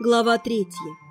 Глава 3.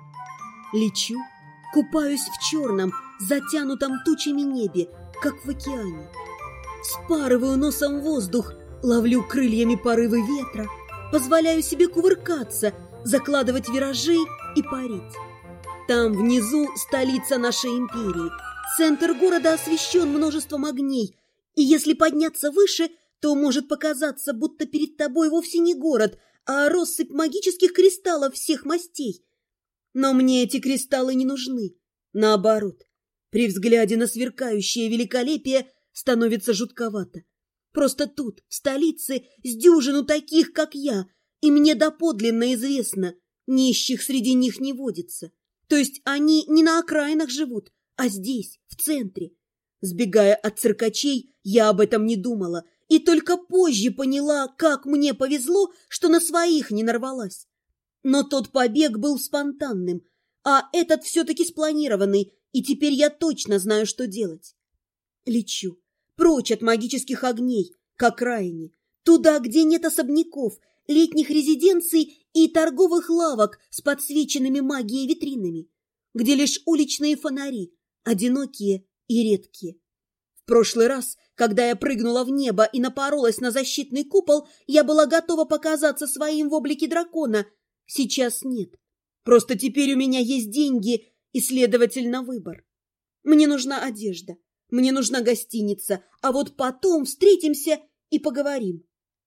Лечу, купаюсь в черном, затянутом тучами небе, как в океане. Спарываю носом воздух, ловлю крыльями порывы ветра, позволяю себе кувыркаться, закладывать виражи и парить. Там внизу столица нашей империи. Центр города освещен множеством огней, и если подняться выше, то может показаться, будто перед тобой вовсе не город, а россыпь магических кристаллов всех мастей. Но мне эти кристаллы не нужны. Наоборот, при взгляде на сверкающее великолепие становится жутковато. Просто тут, в столице, с дюжину таких, как я, и мне доподлинно известно, нищих среди них не водится. То есть они не на окраинах живут, а здесь, в центре. Сбегая от циркачей, я об этом не думала, и только позже поняла, как мне повезло, что на своих не нарвалась. Но тот побег был спонтанным, а этот все-таки спланированный, и теперь я точно знаю, что делать. Лечу, прочь от магических огней, к окраине, туда, где нет особняков, летних резиденций и торговых лавок с подсвеченными магией витринами, где лишь уличные фонари, одинокие и редкие. В прошлый раз, когда я прыгнула в небо и напоролась на защитный купол, я была готова показаться своим в облике дракона. Сейчас нет. Просто теперь у меня есть деньги и, следовательно, выбор. Мне нужна одежда, мне нужна гостиница, а вот потом встретимся и поговорим.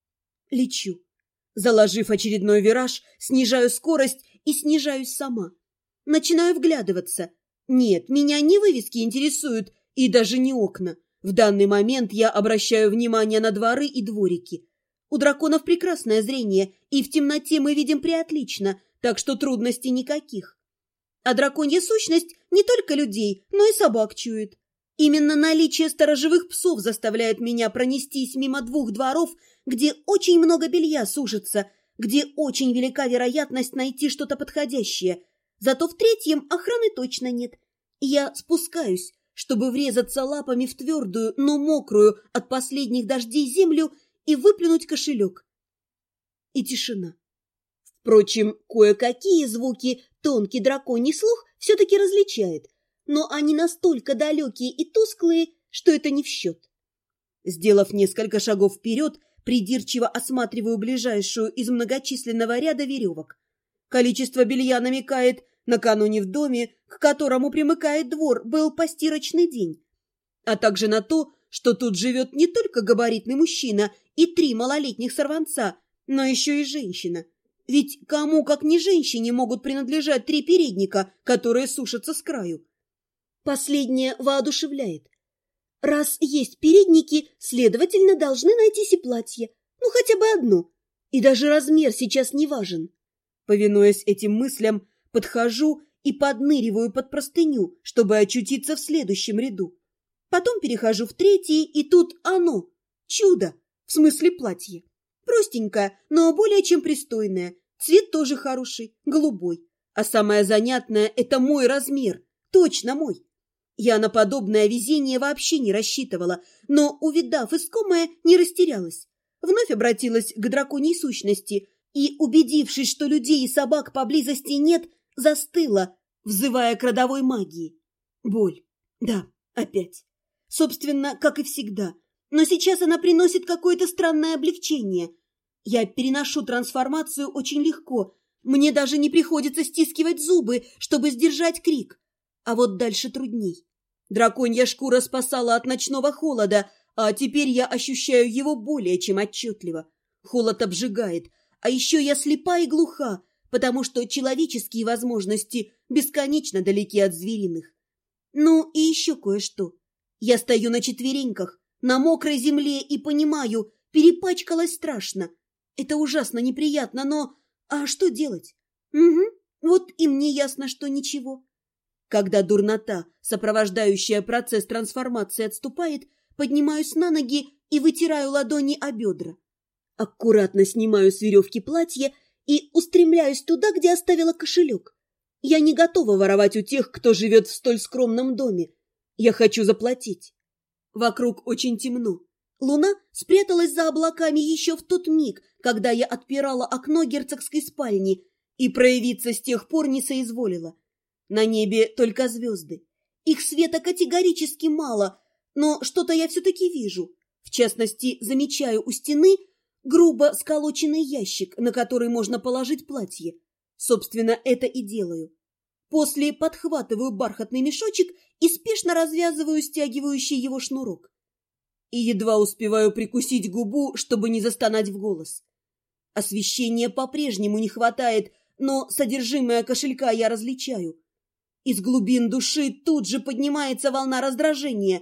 Лечу. Заложив очередной вираж, снижаю скорость и снижаюсь сама. Начинаю вглядываться. Нет, меня не вывески интересуют и даже не окна. В данный момент я обращаю внимание на дворы и дворики. У драконов прекрасное зрение, и в темноте мы видим преотлично, так что трудностей никаких. А драконья сущность не только людей, но и собак чует. Именно наличие сторожевых псов заставляет меня пронестись мимо двух дворов, где очень много белья сушится, где очень велика вероятность найти что-то подходящее. Зато в третьем охраны точно нет. Я спускаюсь, чтобы врезаться лапами в твердую, но мокрую от последних дождей землю и выплюнуть кошелек. И тишина. Впрочем, кое-какие звуки тонкий драконий слух все-таки различает, но они настолько далекие и тусклые, что это не в счет. Сделав несколько шагов вперед, придирчиво осматриваю ближайшую из многочисленного ряда веревок. Количество белья намекает, накануне в доме, к которому примыкает двор, был постирочный день, а также на то, что тут живет не только габаритный мужчина и 3 малолетних сорванца, но еще и женщина. Ведь кому, как не женщине, могут принадлежать 3 передника, которые сушатся с краю? Последнее воодушевляет. Раз есть передники, следовательно, должны найтись и платье. Ну, хотя бы одно. И даже размер сейчас не важен. Повинуясь этим мыслям, подхожу и подныриваю под простыню, чтобы очутиться в следующем ряду. Потом перехожу в 3-й, и тут оно. Чудо! В смысле платье. Простенькое, но более чем пристойное. Цвет тоже хороший, голубой. А самое занятное – это мой размер. Точно мой. Я на подобное везение вообще не рассчитывала, но, увидав искомое, не растерялась. Вновь обратилась к драконьей сущности и, убедившись, что людей и собак поблизости нет, застыла, взывая к родовой магии. Боль. Да, опять. Собственно, как и всегда. Но сейчас она приносит какое-то странное облегчение. Я переношу трансформацию очень легко. Мне даже не приходится стискивать зубы, чтобы сдержать крик. А вот дальше трудней. Драконья шкура спасала от ночного холода, а теперь я ощущаю его более чем отчетливо. Холод обжигает, а еще я слепа и глуха, потому что человеческие возможности бесконечно далеки от звериных. Ну и еще кое-что. Я стою на четвереньках, на мокрой земле и понимаю, перепачкалась страшно. Это ужасно неприятно, но... А что делать? Угу, вот и мне ясно, что ничего. Когда дурнота, сопровождающая процесс трансформации, отступает, поднимаюсь на ноги и вытираю ладони о бедра. Аккуратно снимаю с веревки платье и устремляюсь туда, где оставила кошелек. Я не готова воровать у тех, кто живет в столь скромном доме. Я хочу заплатить. Вокруг очень темно. Луна спряталась за облаками еще в тот миг, когда я отпирала окно герцогской спальни, И проявиться с тех пор не соизволила. На небе только звезды. Их света категорически мало, но что-то я все-таки вижу. В частности, замечаю у стены грубо сколоченный ящик, на который можно положить платье. Собственно, это и делаю. После подхватываю бархатный мешочек и спешно развязываю стягивающий его шнурок. И едва успеваю прикусить губу, чтобы не застонать в голос. Освещения по-прежнему не хватает, но содержимое кошелька я различаю. Из глубин души тут же поднимается волна раздражения.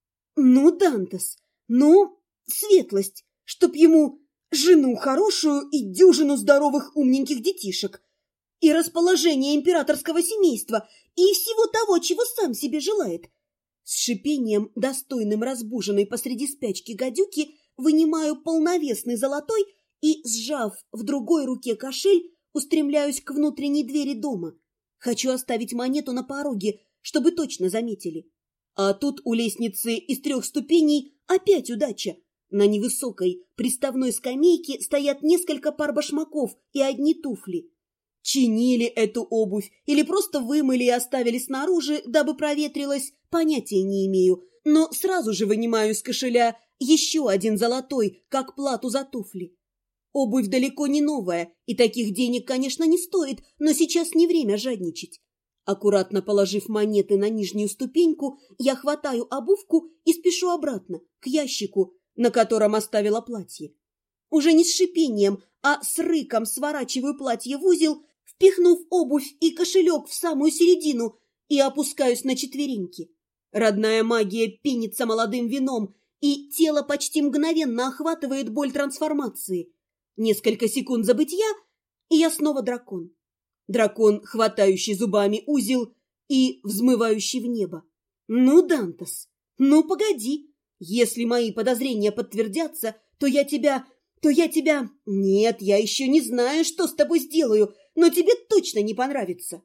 Ну, Дантес, ну, светлость, чтоб ему жену хорошую и дюжину здоровых умненьких детишек, и расположение императорского семейства, и всего того, чего сам себе желает. С шипением, достойным разбуженной посреди спячки гадюки, вынимаю полновесный золотой и, сжав в другой руке кошель, устремляюсь к внутренней двери дома. Хочу оставить монету на пороге, чтобы точно заметили. А тут у лестницы из 3 ступеней опять удача. На невысокой приставной скамейке стоят несколько пар башмаков и одни туфли. Чинили эту обувь или просто вымыли и оставили снаружи, дабы проветрилась, понятия не имею, но сразу же вынимаю из кошеля еще один золотой, как плату за туфли. Обувь далеко не новая, и таких денег, конечно, не стоит, но сейчас не время жадничать. Аккуратно положив монеты на нижнюю ступеньку, я хватаю обувку и спешу обратно, к ящику, на котором оставила платье. Уже не с шипением, а с рыком сворачиваю платье в узел, впихнув обувь и кошелек в самую середину, и опускаюсь на четвереньки. Родная магия пенится молодым вином, и тело почти мгновенно охватывает боль трансформации. Несколько секунд забытья, и я снова дракон. Дракон, хватающий зубами узел и взмывающий в небо. Ну, Дантес, ну погоди. Если мои подозрения подтвердятся, то я тебя... Нет, я еще не знаю, что с тобой сделаю, но тебе точно не понравится.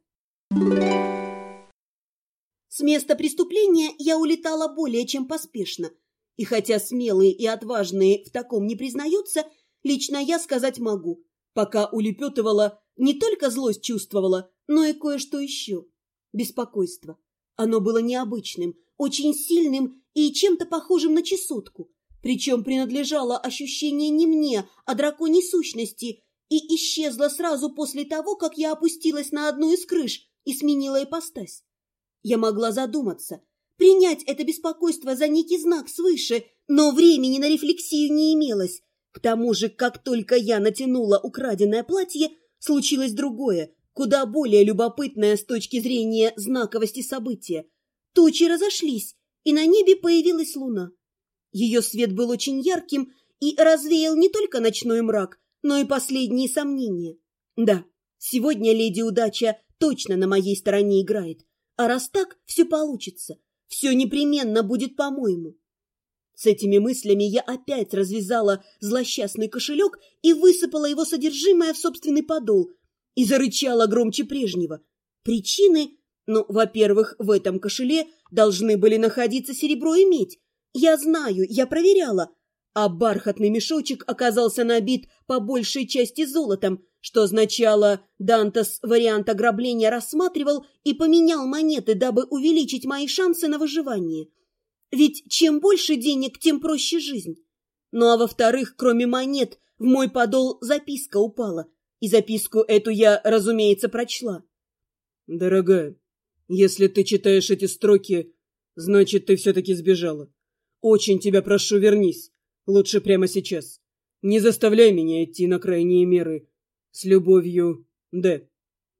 С места преступления я улетала более чем поспешно. И хотя смелые и отважные в таком не признаются, лично я сказать могу. Пока улепетывала, не только злость чувствовала, но и кое-что еще. Беспокойство. Оно было необычным, очень сильным и чем-то похожим на чесотку. Причем принадлежало ощущение не мне, а драконьей сущности, и исчезло сразу после того, как я опустилась на одну из крыш и сменила ипостась. Я могла задуматься, принять это беспокойство за некий знак свыше, но времени на рефлексию не имелось. К тому же, как только я натянула украденное платье, случилось другое, куда более любопытное с точки зрения знаковости события. Тучи разошлись, и на небе появилась луна. Ее свет был очень ярким и развеял не только ночной мрак, но и последние сомнения. Да, сегодня леди Удача точно на моей стороне играет, а раз так, все получится, все непременно будет по-моему. С этими мыслями я опять развязала злосчастный кошелек и высыпала его содержимое в собственный подол и зарычала громче прежнего. Причины? Ну, во-первых, в этом кошеле должны были находиться серебро и медь. Я знаю, я проверяла. А бархатный мешочек оказался набит по большей части золотом, что означало, Дантес вариант ограбления рассматривал и поменял монеты, дабы увеличить мои шансы на выживание. Ведь чем больше денег, тем проще жизнь. Ну а во-вторых, кроме монет, в мой подол записка упала. И записку эту я, разумеется, прочла. «Дорогая, если ты читаешь эти строки, значит, ты все-таки сбежала. Очень тебя прошу, вернись. Лучше прямо сейчас. Не заставляй меня идти на крайние меры. С любовью, Д».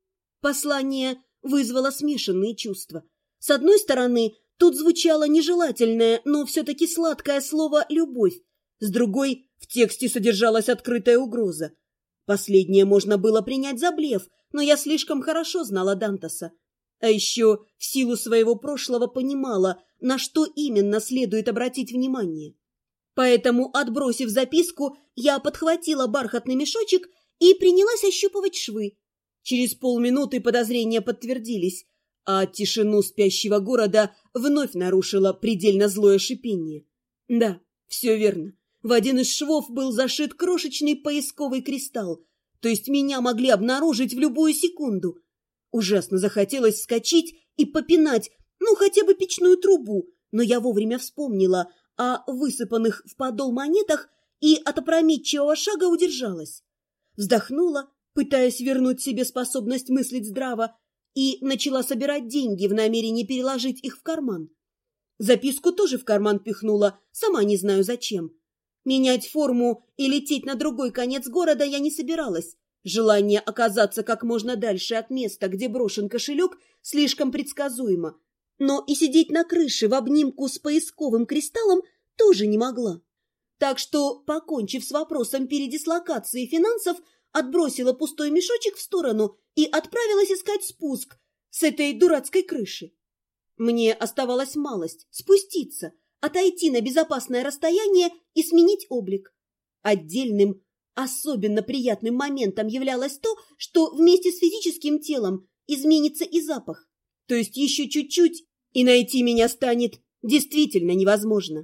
Послание вызвало смешанные чувства. С одной стороны, тут звучало нежелательное, но все-таки сладкое слово «любовь». С другой, в тексте содержалась открытая угроза. Последнее можно было принять за блеф, но я слишком хорошо знала Дантеса. А еще в силу своего прошлого понимала, на что именно следует обратить внимание. Поэтому, отбросив записку, я подхватила бархатный мешочек и принялась ощупывать швы. Через полминуты подозрения подтвердились, а тишину спящего города вновь нарушило предельно злое шипение. Да, все верно. В один из швов был зашит крошечный поисковый кристалл. То есть меня могли обнаружить в любую секунду. Ужасно захотелось вскочить и попинать, хотя бы печную трубу, но я вовремя вспомнила о высыпанных в подол монетах и от опрометчивого шага удержалась. Вздохнула, пытаясь вернуть себе способность мыслить здраво, и начала собирать деньги в намерении переложить их в карман. Записку тоже в карман пихнула, сама не знаю зачем. Менять форму и лететь на другой конец города я не собиралась. Желание оказаться как можно дальше от места, где брошен кошелек, слишком предсказуемо. Но и сидеть на крыше в обнимку с поисковым кристаллом тоже не могла. Так что, покончив с вопросом передислокации финансов, отбросила пустой мешочек в сторону и отправилась искать спуск с этой дурацкой крыши. Мне оставалась малость спуститься, отойти на безопасное расстояние и сменить облик. Отдельным, особенно приятным моментом являлось то, что вместе с физическим телом изменится и запах. То есть еще чуть-чуть, и найти меня станет действительно невозможно.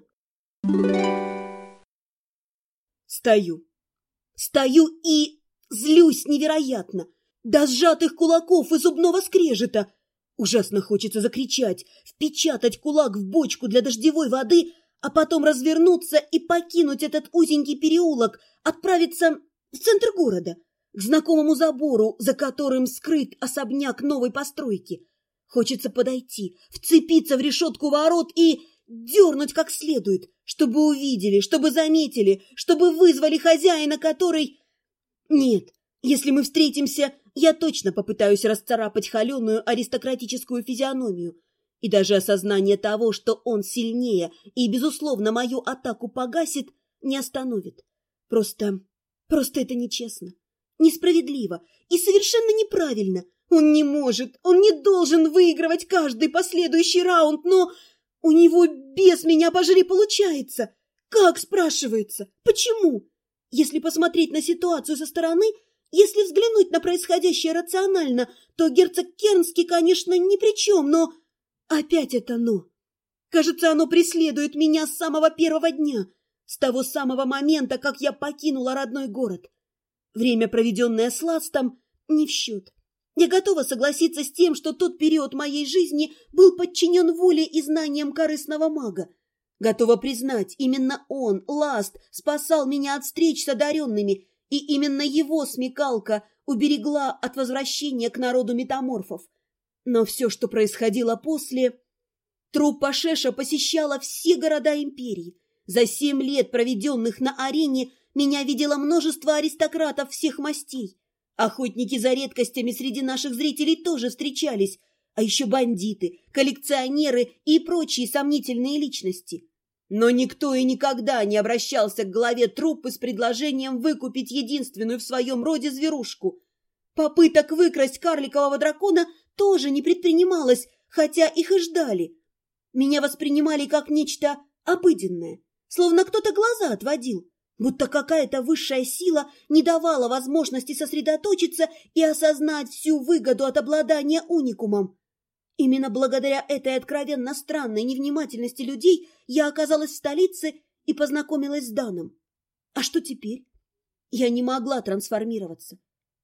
Стою и злюсь невероятно, до сжатых кулаков и зубного скрежета. Ужасно хочется закричать, впечатать кулак в бочку для дождевой воды, а потом развернуться и покинуть этот узенький переулок, отправиться в центр города, к знакомому забору, за которым скрыт особняк новой постройки. Хочется подойти, вцепиться в решетку ворот и дернуть как следует, чтобы увидели, чтобы заметили, чтобы вызвали хозяина, который... Нет, если мы встретимся, я точно попытаюсь расцарапать холеную аристократическую физиономию. И даже осознание того, что он сильнее и, безусловно, мою атаку погасит, не остановит. Просто это нечестно, несправедливо и совершенно неправильно. Он не может, он не должен выигрывать каждый последующий раунд, но у него без меня пожри получается. Как, спрашивается, почему? Если посмотреть на ситуацию со стороны, если взглянуть на происходящее рационально, то герцог Кернский, конечно, ни при чем, но... Опять это «но». Кажется, оно преследует меня с самого первого дня, с того самого момента, как я покинула родной город. Время, проведенное с Ластом, не в счет. Я готова согласиться с тем, что тот период моей жизни был подчинен воле и знаниям корыстного мага. Готова признать, именно он, Ласт, спасал меня от встреч с одаренными, и именно его смекалка уберегла от возвращения к народу метаморфов. Но все, что происходило после... Труппа Шеша посещала все города империи. За 7 лет, проведенных на арене, меня видело множество аристократов всех мастей. Охотники за редкостями среди наших зрителей тоже встречались, а еще бандиты, коллекционеры и прочие сомнительные личности. Но никто и никогда не обращался к главе труппы с предложением выкупить единственную в своем роде зверушку. Попыток выкрасть карликового дракона тоже не предпринималось, хотя их и ждали. Меня воспринимали как нечто обыденное, словно кто-то глаза отводил, будто какая-то высшая сила не давала возможности сосредоточиться и осознать всю выгоду от обладания уникумом. Именно благодаря этой откровенно странной невнимательности людей я оказалась в столице и познакомилась с Даном. А что теперь? Я не могла трансформироваться.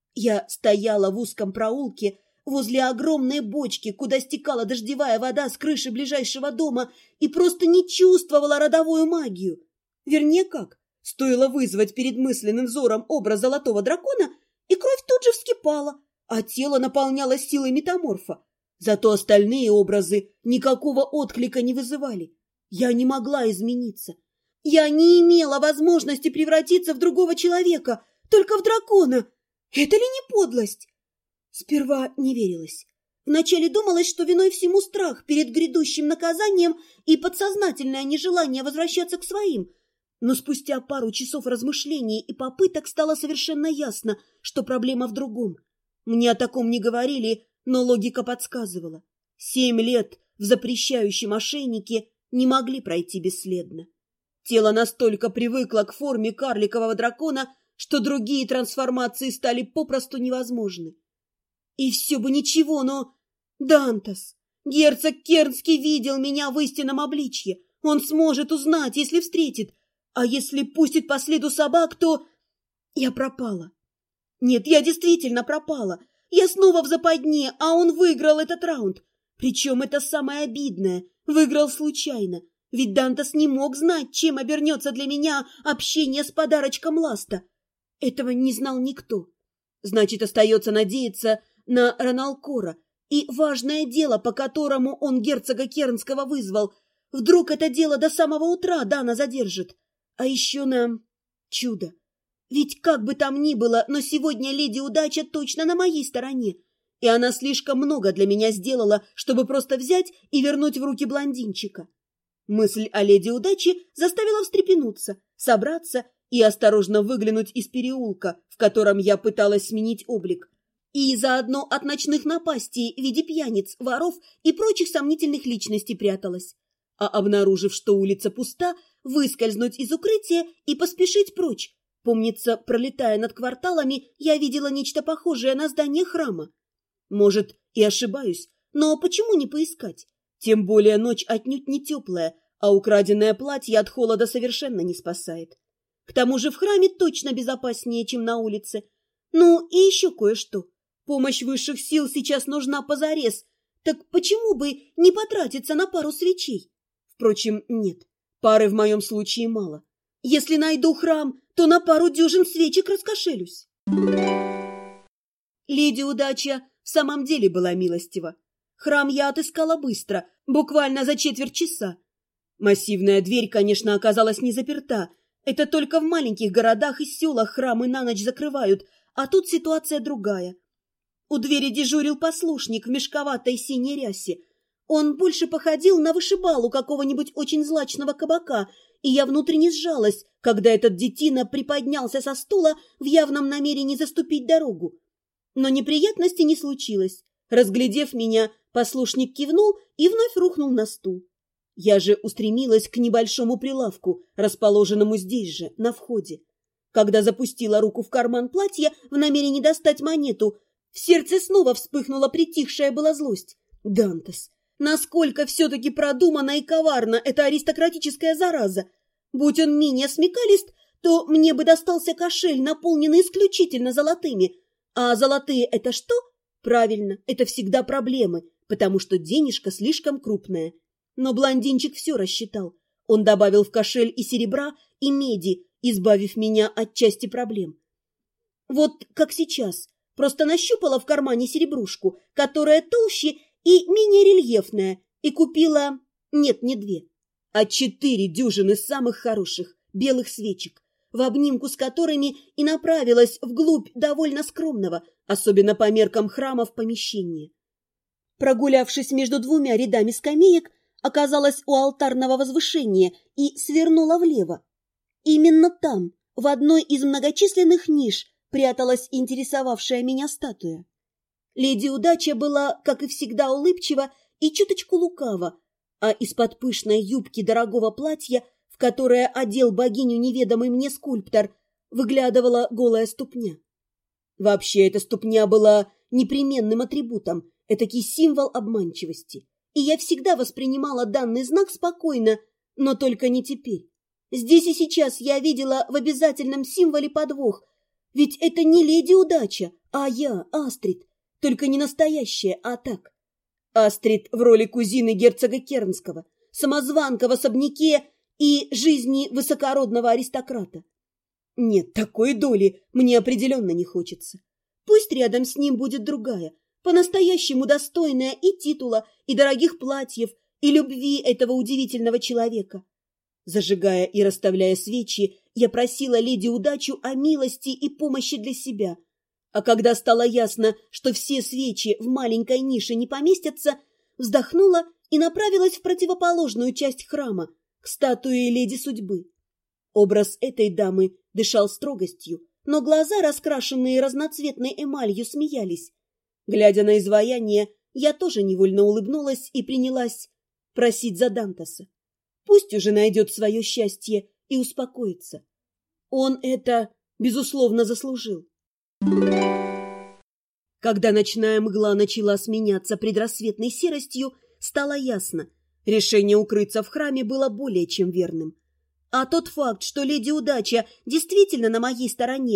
Я стояла в узком проулке возле огромной бочки, куда стекала дождевая вода с крыши ближайшего дома, и просто не чувствовала родовую магию. Вернее, как? Стоило вызвать перед мысленным взором образ золотого дракона, и кровь тут же вскипала, а тело наполнялось силой метаморфа. Зато остальные образы никакого отклика не вызывали. Я не могла измениться. Я не имела возможности превратиться в другого человека, только в дракона. Это ли не подлость? Сперва не верилось. Вначале думалось, что виной всему страх перед грядущим наказанием и подсознательное нежелание возвращаться к своим. Но спустя пару часов размышлений и попыток стало совершенно ясно, что проблема в другом. Мне о таком не говорили, но логика подсказывала. 7 лет в запрещающем ошейнике не могли пройти бесследно. Тело настолько привыкло к форме карликового дракона, что другие трансформации стали попросту невозможны. И все бы ничего, но... Дантас! Герцог Кернский видел меня в истинном обличье. Он сможет узнать, если встретит. А если пустит по следу собак, то... Я пропала. Нет, я действительно пропала. Я снова в западне, а он выиграл этот раунд. Причем это самое обидное. Выиграл случайно. Ведь Дантес не мог знать, чем обернется для меня общение с подарочком Ласта. Этого не знал никто. Значит, остается надеяться на Роналкора и важное дело, по которому он герцога Кернского вызвал. Вдруг это дело до самого утра Дана задержит. А еще на чудо. Ведь как бы там ни было, но сегодня леди Удача точно на моей стороне. И она слишком много для меня сделала, чтобы просто взять и вернуть в руки блондинчика. Мысль о леди Удачи заставила встрепенуться, собраться и осторожно выглянуть из переулка, в котором я пыталась сменить облик. И заодно от ночных напастей в виде пьяниц, воров и прочих сомнительных личностей пряталась. А обнаружив, что улица пуста, выскользнуть из укрытия и поспешить прочь. Помнится, пролетая над кварталами, я видела нечто похожее на здание храма. Может, и ошибаюсь, но почему не поискать? Тем более ночь отнюдь не теплая, а украденное платье от холода совершенно не спасает. К тому же в храме точно безопаснее, чем на улице. Ну и еще кое-что. Помощь высших сил сейчас нужна позарез. Так почему бы не потратиться на пару свечей? Впрочем, нет, пары в моем случае мало. Если найду храм, то на пару дюжин свечек раскошелюсь. Леди Удача в самом деле была милостива. Храм я отыскала быстро, буквально за четверть часа. Массивная дверь, конечно, оказалась не заперта. Это только в маленьких городах и селах храмы на ночь закрывают, а тут ситуация другая. У двери дежурил послушник в мешковатой синей рясе. Он больше походил на вышибалу какого-нибудь очень злачного кабака, и я внутренне сжалась, когда этот детина приподнялся со стула в явном намерении заступить дорогу. Но неприятности не случилось. Разглядев меня, послушник кивнул и вновь рухнул на стул. Я же устремилась к небольшому прилавку, расположенному здесь же, на входе. Когда запустила руку в карман платья в намерении достать монету, в сердце снова вспыхнула притихшая была злость. Дантес! Насколько все-таки продумана и коварна эта аристократическая зараза! Будь он менее смекалист, то мне бы достался кошель, наполненный исключительно золотыми. А золотые – это что? Правильно, это всегда проблемы, потому что денежка слишком крупная. Но блондинчик все рассчитал. Он добавил в кошель и серебра, и меди, избавив меня от части проблем. Вот как сейчас. Просто нащупала в кармане серебрушку, которая толще и менее рельефная, и купила... Нет, не 2, а 4 дюжины самых хороших белых свечек, в обнимку с которыми и направилась вглубь довольно скромного, особенно по меркам храмов, помещения. Прогулявшись между 2 рядами скамеек, оказалась у алтарного возвышения и свернула влево. Именно там, в одной из многочисленных ниш, пряталась интересовавшая меня статуя. Леди Удача была, как и всегда, улыбчива и чуточку лукава, а из-под пышной юбки дорогого платья, в которое одел богиню неведомый мне скульптор, выглядывала голая ступня. Вообще, эта ступня была непременным атрибутом, этакий символ обманчивости. И я всегда воспринимала данный знак спокойно, но только не теперь. Здесь и сейчас я видела в обязательном символе подвох, ведь это не леди Удача, а я, Астрид, только не настоящая, а так. Астрид в роли кузины герцога Кернского, самозванка в особняке и жизни высокородного аристократа. Нет, такой доли мне определенно не хочется. Пусть рядом с ним будет другая, по-настоящему достойная и титула, и дорогих платьев, и любви этого удивительного человека. Зажигая и расставляя свечи, я просила леди Удачу о милости и помощи для себя. А когда стало ясно, что все свечи в маленькой нише не поместятся, вздохнула и направилась в противоположную часть храма, к статуе леди судьбы. Образ этой дамы дышал строгостью, но глаза, раскрашенные разноцветной эмалью, смеялись. Глядя на изваяние, я тоже невольно улыбнулась и принялась просить за Дантеса. Пусть уже найдет свое счастье и успокоится. Он это, безусловно, заслужил. Когда ночная мгла начала сменяться предрассветной серостью, стало ясно, решение укрыться в храме было более чем верным. А тот факт, что леди Удача действительно на моей стороне,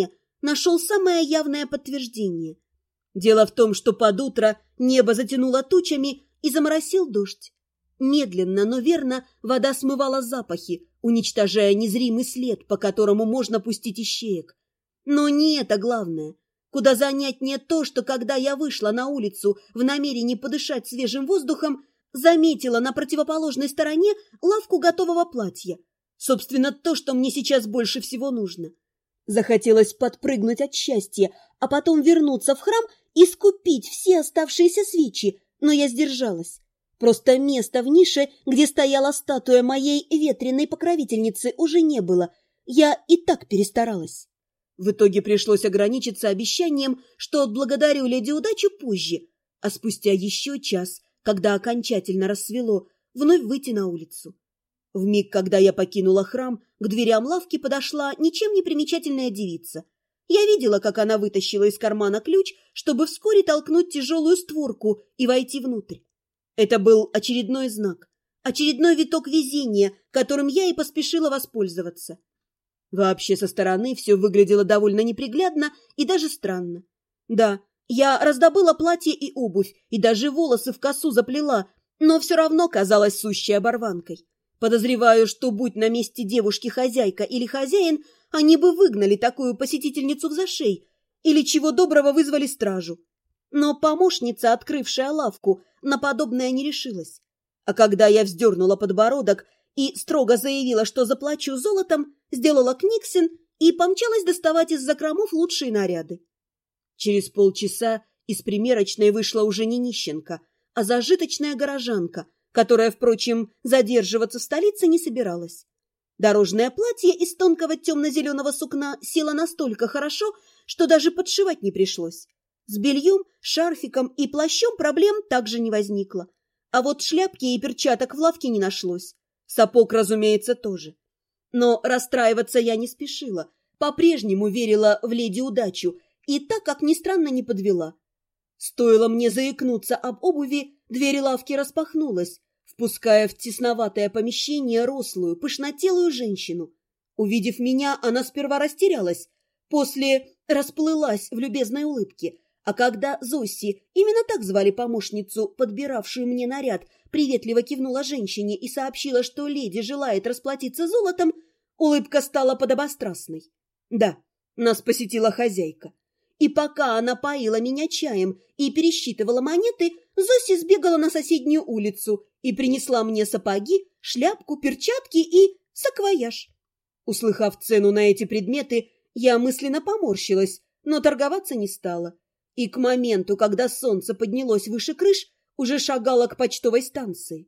нашел самое явное подтверждение. Дело в том, что под утро небо затянуло тучами и заморосил дождь. Медленно, но верно вода смывала запахи, уничтожая незримый след, по которому можно пустить ищеек. Но не это главное. Куда занятнее то, что когда я вышла на улицу в намерении подышать свежим воздухом, заметила на противоположной стороне лавку готового платья. Собственно, то, что мне сейчас больше всего нужно. Захотелось подпрыгнуть от счастья, а потом вернуться в храм и скупить все оставшиеся свечи, но я сдержалась. Просто места в нише, где стояла статуя моей ветреной покровительницы, уже не было. Я и так перестаралась. В итоге пришлось ограничиться обещанием, что отблагодарю леди удачу позже, а спустя еще час, когда окончательно рассвело, вновь выйти на улицу. Вмиг, когда я покинула храм, к дверям лавки подошла ничем не примечательная девица. Я видела, как она вытащила из кармана ключ, чтобы вскоре толкнуть тяжелую створку и войти внутрь. Это был очередной знак, очередной виток везения, которым я и поспешила воспользоваться. Вообще со стороны все выглядело довольно неприглядно и даже странно. Да, я раздобыла платье и обувь, и даже волосы в косу заплела, но все равно казалась сущей оборванкой. Подозреваю, что будь на месте девушки хозяйка или хозяин, они бы выгнали такую посетительницу в зашей или чего доброго вызвали стражу. Но помощница, открывшая лавку, на подобное не решилась. А когда я вздернула подбородок и строго заявила, что заплачу золотом, сделала книгсен и помчалась доставать из закромов лучшие наряды. Через полчаса из примерочной вышла уже не нищенка, а зажиточная горожанка, которая, впрочем, задерживаться в столице не собиралась. Дорожное платье из тонкого темно-зеленого сукна село настолько хорошо, что даже подшивать не пришлось. С бельем, шарфиком и плащом проблем также не возникло. А вот шляпки и перчаток в лавке не нашлось. Сапог, разумеется, тоже. Но расстраиваться я не спешила, по-прежнему верила в леди удачу и так, как ни странно, не подвела. Стоило мне заикнуться об обуви, дверь лавки распахнулась, впуская в тесноватое помещение рослую, пышнотелую женщину. Увидев меня, она сперва растерялась, после расплылась в любезной улыбке, а когда Зосси, именно так звали помощницу, подбиравшую мне наряд, приветливо кивнула женщине и сообщила, что леди желает расплатиться золотом, улыбка стала подобострастной. Да, нас посетила хозяйка. И пока она поила меня чаем и пересчитывала монеты, Зосси сбегала на соседнюю улицу и принесла мне сапоги, шляпку, перчатки и саквояж. Услыхав цену на эти предметы, я мысленно поморщилась, но торговаться не стала. И к моменту, когда солнце поднялось выше крыш, уже шагала к почтовой станции.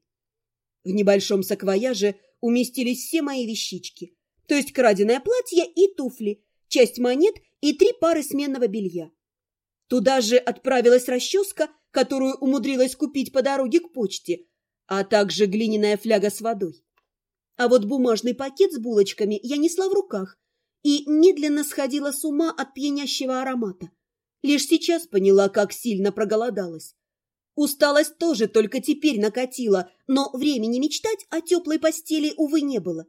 В небольшом саквояже уместились все мои вещички, то есть краденое платье и туфли, часть монет и 3 пары сменного белья. Туда же отправилась расческа, которую умудрилась купить по дороге к почте, а также глиняная фляга с водой. А вот бумажный пакет с булочками я несла в руках и медленно сходила с ума от пьянящего аромата. Лишь сейчас поняла, как сильно проголодалась. Усталость тоже только теперь накатила, но времени мечтать о теплой постели, увы, не было.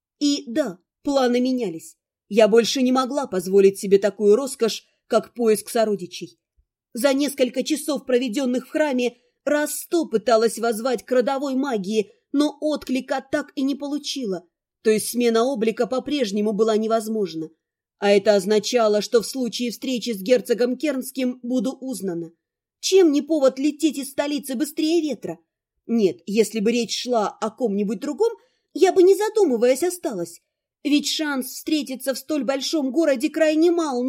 И да, планы менялись. Я больше не могла позволить себе такую роскошь, как поиск сородичей. За несколько часов, проведенных в храме, раз 100 пыталась воззвать к родовой магии, но отклика так и не получила. То есть смена облика по-прежнему была невозможна. А это означало, что в случае встречи с герцогом Кернским буду узнана. Чем не повод лететь из столицы быстрее ветра? Нет, если бы речь шла о ком-нибудь другом, я бы, не задумываясь, осталась. Ведь шанс встретиться в столь большом городе крайне мал,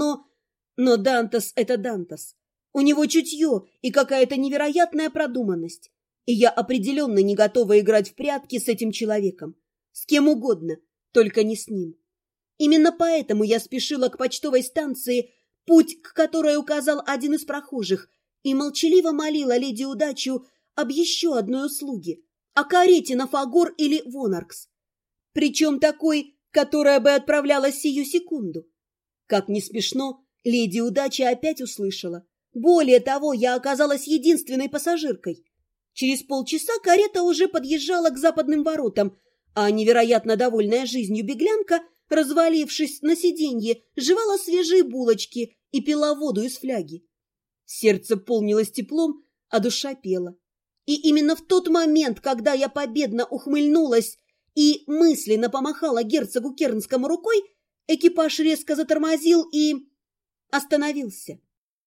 но Дантас — это Дантас. У него чутье и какая-то невероятная продуманность. И я определенно не готова играть в прятки с этим человеком. С кем угодно, только не с ним. Именно поэтому я спешила к почтовой станции, путь к которой указал один из прохожих, и молчаливо молила леди удачу об еще одной услуге — о карете на Фагор или Вонаркс. Причем такой, которая бы отправлялась сию секунду. Как ни смешно, леди удача опять услышала. Более того, я оказалась единственной пассажиркой. Через полчаса карета уже подъезжала к западным воротам, а невероятно довольная жизнью беглянка развалившись на сиденье, жевала свежие булочки и пила воду из фляги. Сердце полнилось теплом, а душа пела. И именно в тот момент, когда я победно ухмыльнулась и мысленно помахала герцогу Кернскому рукой, экипаж резко затормозил и остановился.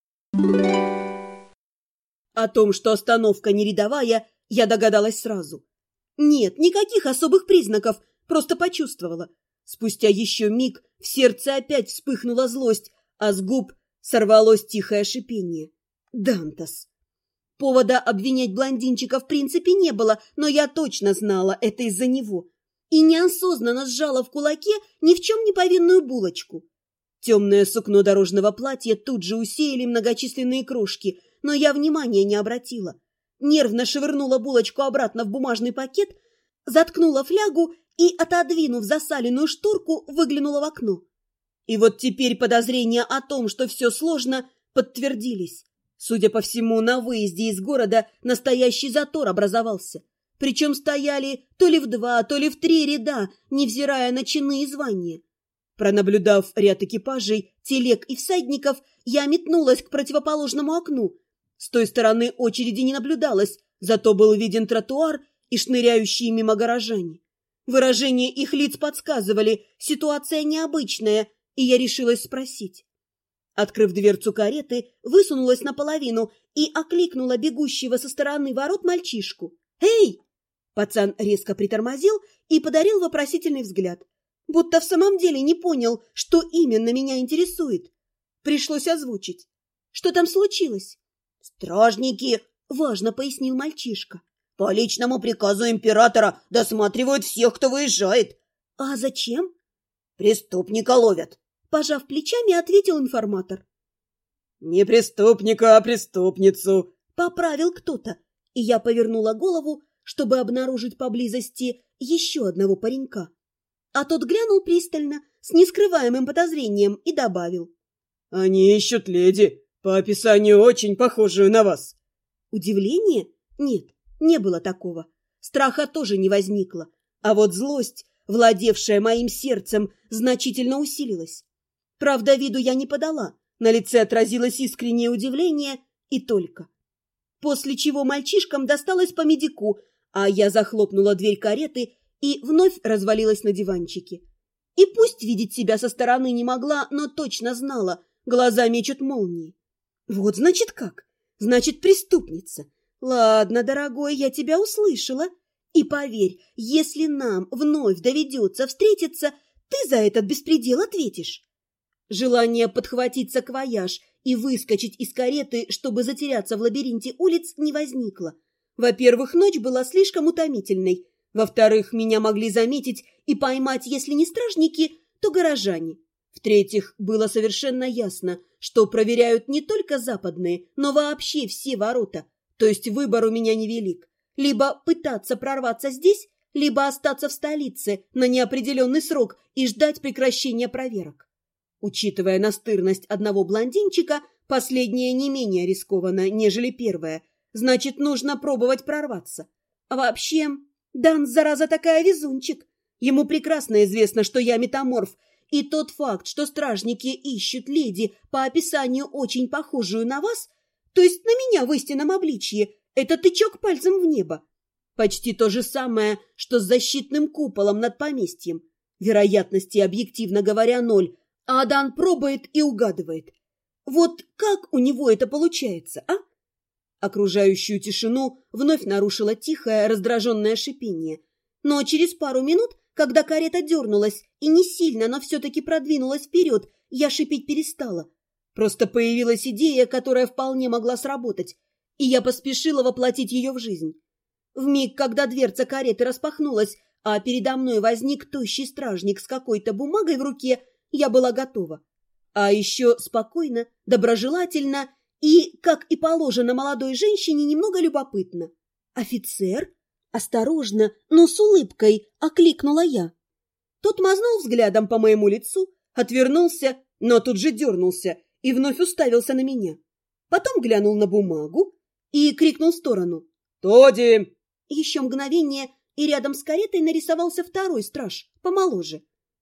О том, что остановка не рядовая, я догадалась сразу. Нет, никаких особых признаков, просто почувствовала. Спустя еще миг в сердце опять вспыхнула злость, а с губ сорвалось тихое шипение. Дантас. Повода обвинять блондинчика в принципе не было, но я точно знала, это из-за него. И неосознанно сжала в кулаке ни в чем не повинную булочку. Темное сукно дорожного платья тут же усеяли многочисленные крошки, но я внимания не обратила. Нервно швырнула булочку обратно в бумажный пакет, заткнула флягу и, отодвинув засаленную шторку, выглянула в окно. И вот теперь подозрения о том, что все сложно, подтвердились. Судя по всему, на выезде из города настоящий затор образовался. Причем стояли то ли в 2, то ли в 3 ряда, невзирая на чины и звания. Пронаблюдав ряд экипажей, телег и всадников, я метнулась к противоположному окну. С той стороны очереди не наблюдалось, зато был виден тротуар и шныряющие мимо горожане. Выражения их лиц подсказывали, ситуация необычная, и я решилась спросить. Открыв дверцу кареты, высунулась наполовину и окликнула бегущего со стороны ворот мальчишку. «Эй!» Пацан резко притормозил и подарил вопросительный взгляд, будто в самом деле не понял, что именно меня интересует. Пришлось озвучить. «Что там случилось?» «Стражники!» — важно пояснил мальчишка. «По личному приказу императора досматривают всех, кто выезжает». «А зачем?» «Преступника ловят», — пожав плечами, ответил информатор. «Не преступника, а преступницу», — поправил кто-то, и я повернула голову, чтобы обнаружить поблизости еще одного паренька. А тот глянул пристально, с нескрываемым подозрением, и добавил. «Они ищут леди, по описанию очень похожую на вас». Удивление? Нет, не было такого. Страха тоже не возникло. А вот злость, владевшая моим сердцем, значительно усилилась. Правда, виду я не подала. На лице отразилось искреннее удивление и только. После чего мальчишкам досталось по медику, а я захлопнула дверь кареты и вновь развалилась на диванчике. И пусть видеть себя со стороны не могла, но точно знала, глаза мечут молнии. Вот значит как? Значит, преступница. Ладно, дорогой, я тебя услышала. И поверь, если нам вновь доведется встретиться, ты за этот беспредел ответишь. Желание подхватить саквояж и выскочить из кареты, чтобы затеряться в лабиринте улиц, не возникло. Во-первых, ночь была слишком утомительной. Во-вторых, меня могли заметить и поймать, если не стражники, то горожане. В-третьих, было совершенно ясно, что проверяют не только западные, но вообще все ворота. То есть выбор у меня невелик. Либо пытаться прорваться здесь, либо остаться в столице на неопределенный срок и ждать прекращения проверок. Учитывая настырность одного блондинчика, последнее не менее рискованно, нежели первое. Значит, нужно пробовать прорваться. А вообще, Дан, зараза, такая везунчик. Ему прекрасно известно, что я метаморф, и тот факт, что стражники ищут леди по описанию очень похожую на вас, то есть на меня в истинном обличье, это тычок пальцем в небо. Почти то же самое, что с защитным куполом над поместьем. Вероятности, объективно говоря, 0, а Дан пробует и угадывает. Вот как у него это получается, а? Окружающую тишину вновь нарушило тихое, раздраженное шипение. Но через пару минут, когда карета дернулась и не сильно, но все-таки продвинулась вперед, я шипеть перестала. Просто появилась идея, которая вполне могла сработать, и я поспешила воплотить ее в жизнь. Вмиг, когда дверца кареты распахнулась, а передо мной возник тощий стражник с какой-то бумагой в руке, я была готова. А еще спокойно, доброжелательно и, как и положено молодой женщине, немного любопытно. «Офицер?» Осторожно, но с улыбкой окликнула я. Тот мазнул взглядом по моему лицу, отвернулся, но тут же дернулся и вновь уставился на меня. Потом глянул на бумагу и крикнул в сторону. «Тоди!» Еще мгновение, и рядом с каретой нарисовался второй страж, помоложе.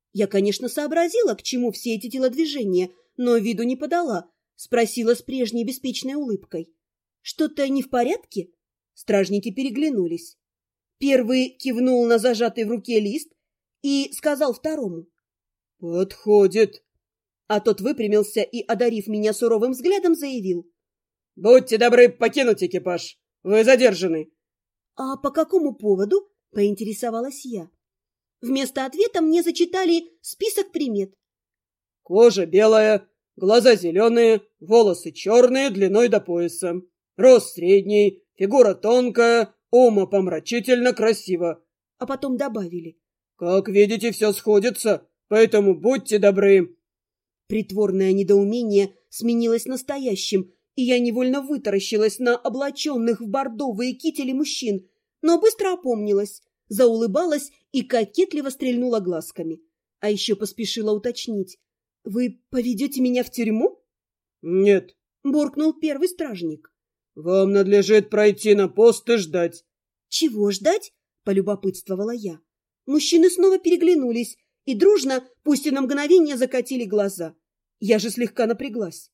Я, конечно, сообразила, к чему все эти телодвижения, но виду не подала, спросила с прежней беспечной улыбкой. «Что-то не в порядке?» Стражники переглянулись. Первый кивнул на зажатый в руке лист и сказал второму: «Подходит». А тот выпрямился и, одарив меня суровым взглядом, заявил: «Будьте добры покинуть экипаж. Вы задержаны». «А по какому поводу?» – поинтересовалась я. Вместо ответа мне зачитали список примет. «Кожа белая, глаза зеленые, волосы черные длиной до пояса, рост средний, фигура тонкая, умопомрачительно красиво». А потом добавили: «Как видите, все сходится, поэтому будьте добры». Притворное недоумение сменилось настоящим, и я невольно вытаращилась на облаченных в бордовые кители мужчин, но быстро опомнилась, заулыбалась и кокетливо стрельнула глазками. А еще поспешила уточнить: «Вы поведете меня в тюрьму?» «Нет», — буркнул первый стражник. «Вам надлежит пройти на пост и ждать». «Чего ждать?» — полюбопытствовала я. Мужчины снова переглянулись и дружно, пусть и на мгновение, закатили глаза. Я же слегка напряглась.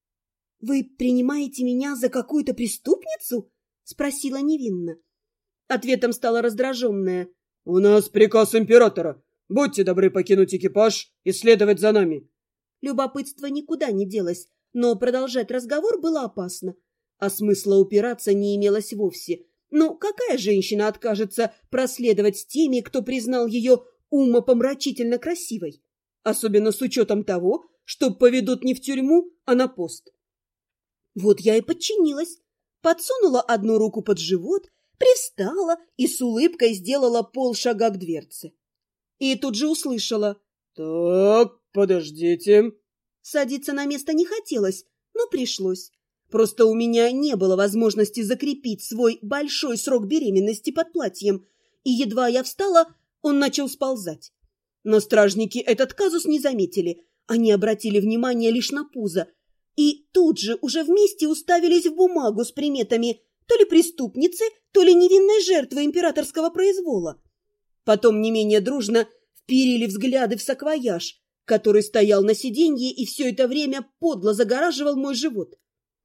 «Вы принимаете меня за какую-то преступницу?» — спросила невинно. Ответом стала раздраженная: «У нас приказ императора. Будьте добры покинуть экипаж и следовать за нами». Любопытство никуда не делось, но продолжать разговор было опасно, а смысла упираться не имелось вовсе. Но какая женщина откажется проследовать с теми, кто признал ее умопомрачительно красивой? Особенно с учетом того, что поведут не в тюрьму, а на пост. Вот я и подчинилась, подсунула одну руку под живот, привстала и с улыбкой сделала полшага к дверце. И тут же услышала: «Так, подождите». Садиться на место не хотелось, но пришлось. Просто у меня не было возможности закрепить свой большой срок беременности под платьем, и едва я встала, он начал сползать. Но стражники этот казус не заметили, они обратили внимание лишь на пузо, и тут же уже вместе уставились в бумагу с приметами то ли преступницы, то ли невинной жертвы императорского произвола. Потом не менее дружно вперили взгляды в саквояж, который стоял на сиденье и все это время подло загораживал мой живот.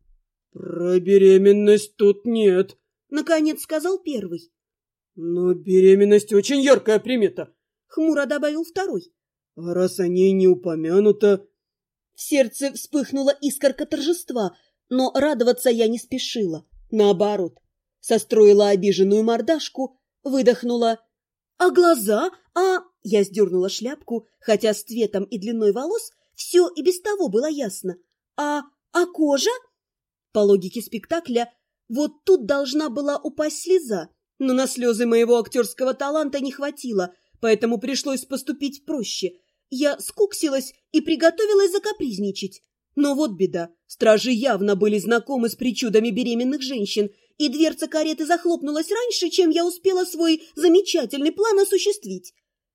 «Про беременность тут нет», — наконец сказал первый. «Но беременность очень яркая примета», — хмуро добавил второй. «А раз о ней не упомянуто...» В сердце вспыхнула искорка торжества, но радоваться я не спешила. Наоборот, состроила обиженную мордашку, выдохнула: «А глаза? Я сдернула шляпку, хотя с цветом и длиной волос все и без того было ясно. «А кожа?» По логике спектакля, вот тут должна была упасть слеза, но на слезы моего актерского таланта не хватило, поэтому пришлось поступить проще. Я скуксилась и приготовилась закапризничать. Но вот беда, стражи явно были знакомы с причудами беременных женщин, и дверца кареты захлопнулась раньше, чем я успела свой замечательный план осуществить.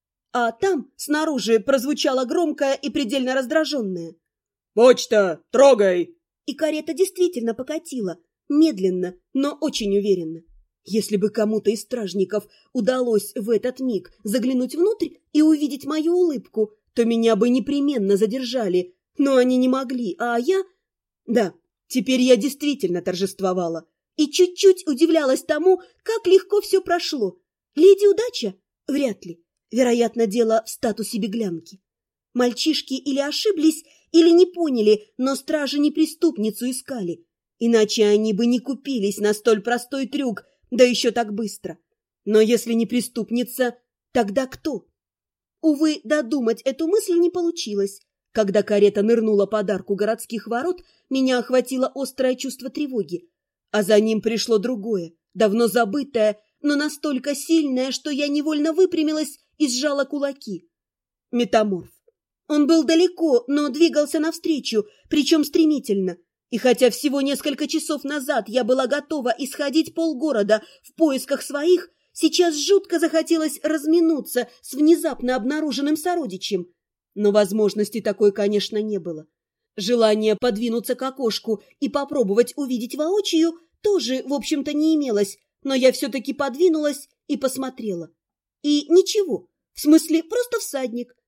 А там, снаружи, прозвучало громкое и предельно раздраженное: «Почта, трогай!» И карета действительно покатила, медленно, но очень уверенно. Если бы кому-то из стражников удалось в этот миг заглянуть внутрь и увидеть мою улыбку, то меня бы непременно задержали, но они не могли, а я... Да, теперь я действительно торжествовала и чуть-чуть удивлялась тому, как легко все прошло. Леди Удача? Вряд ли. Вероятно, дело в статусе беглянки. Мальчишки или ошиблись, или не поняли, но стражи не преступницу искали. Иначе они бы не купились на столь простой трюк, да еще так быстро. Но если не преступница, тогда кто? Увы, додумать эту мысль не получилось. Когда карета нырнула под арку городских ворот, меня охватило острое чувство тревоги. А за ним пришло другое, давно забытое, но настолько сильное, что я невольно выпрямилась и сжала кулаки. Метаморф. Он был далеко, но двигался навстречу, причем стремительно. И хотя всего несколько часов назад я была готова исходить полгорода в поисках своих, сейчас жутко захотелось разминуться с внезапно обнаруженным сородичем. Но возможности такой, конечно, не было. Желание подвинуться к окошку и попробовать увидеть воочию тоже, в общем-то, не имелось, но я все-таки подвинулась и посмотрела. И ничего, в смысле, просто всадник,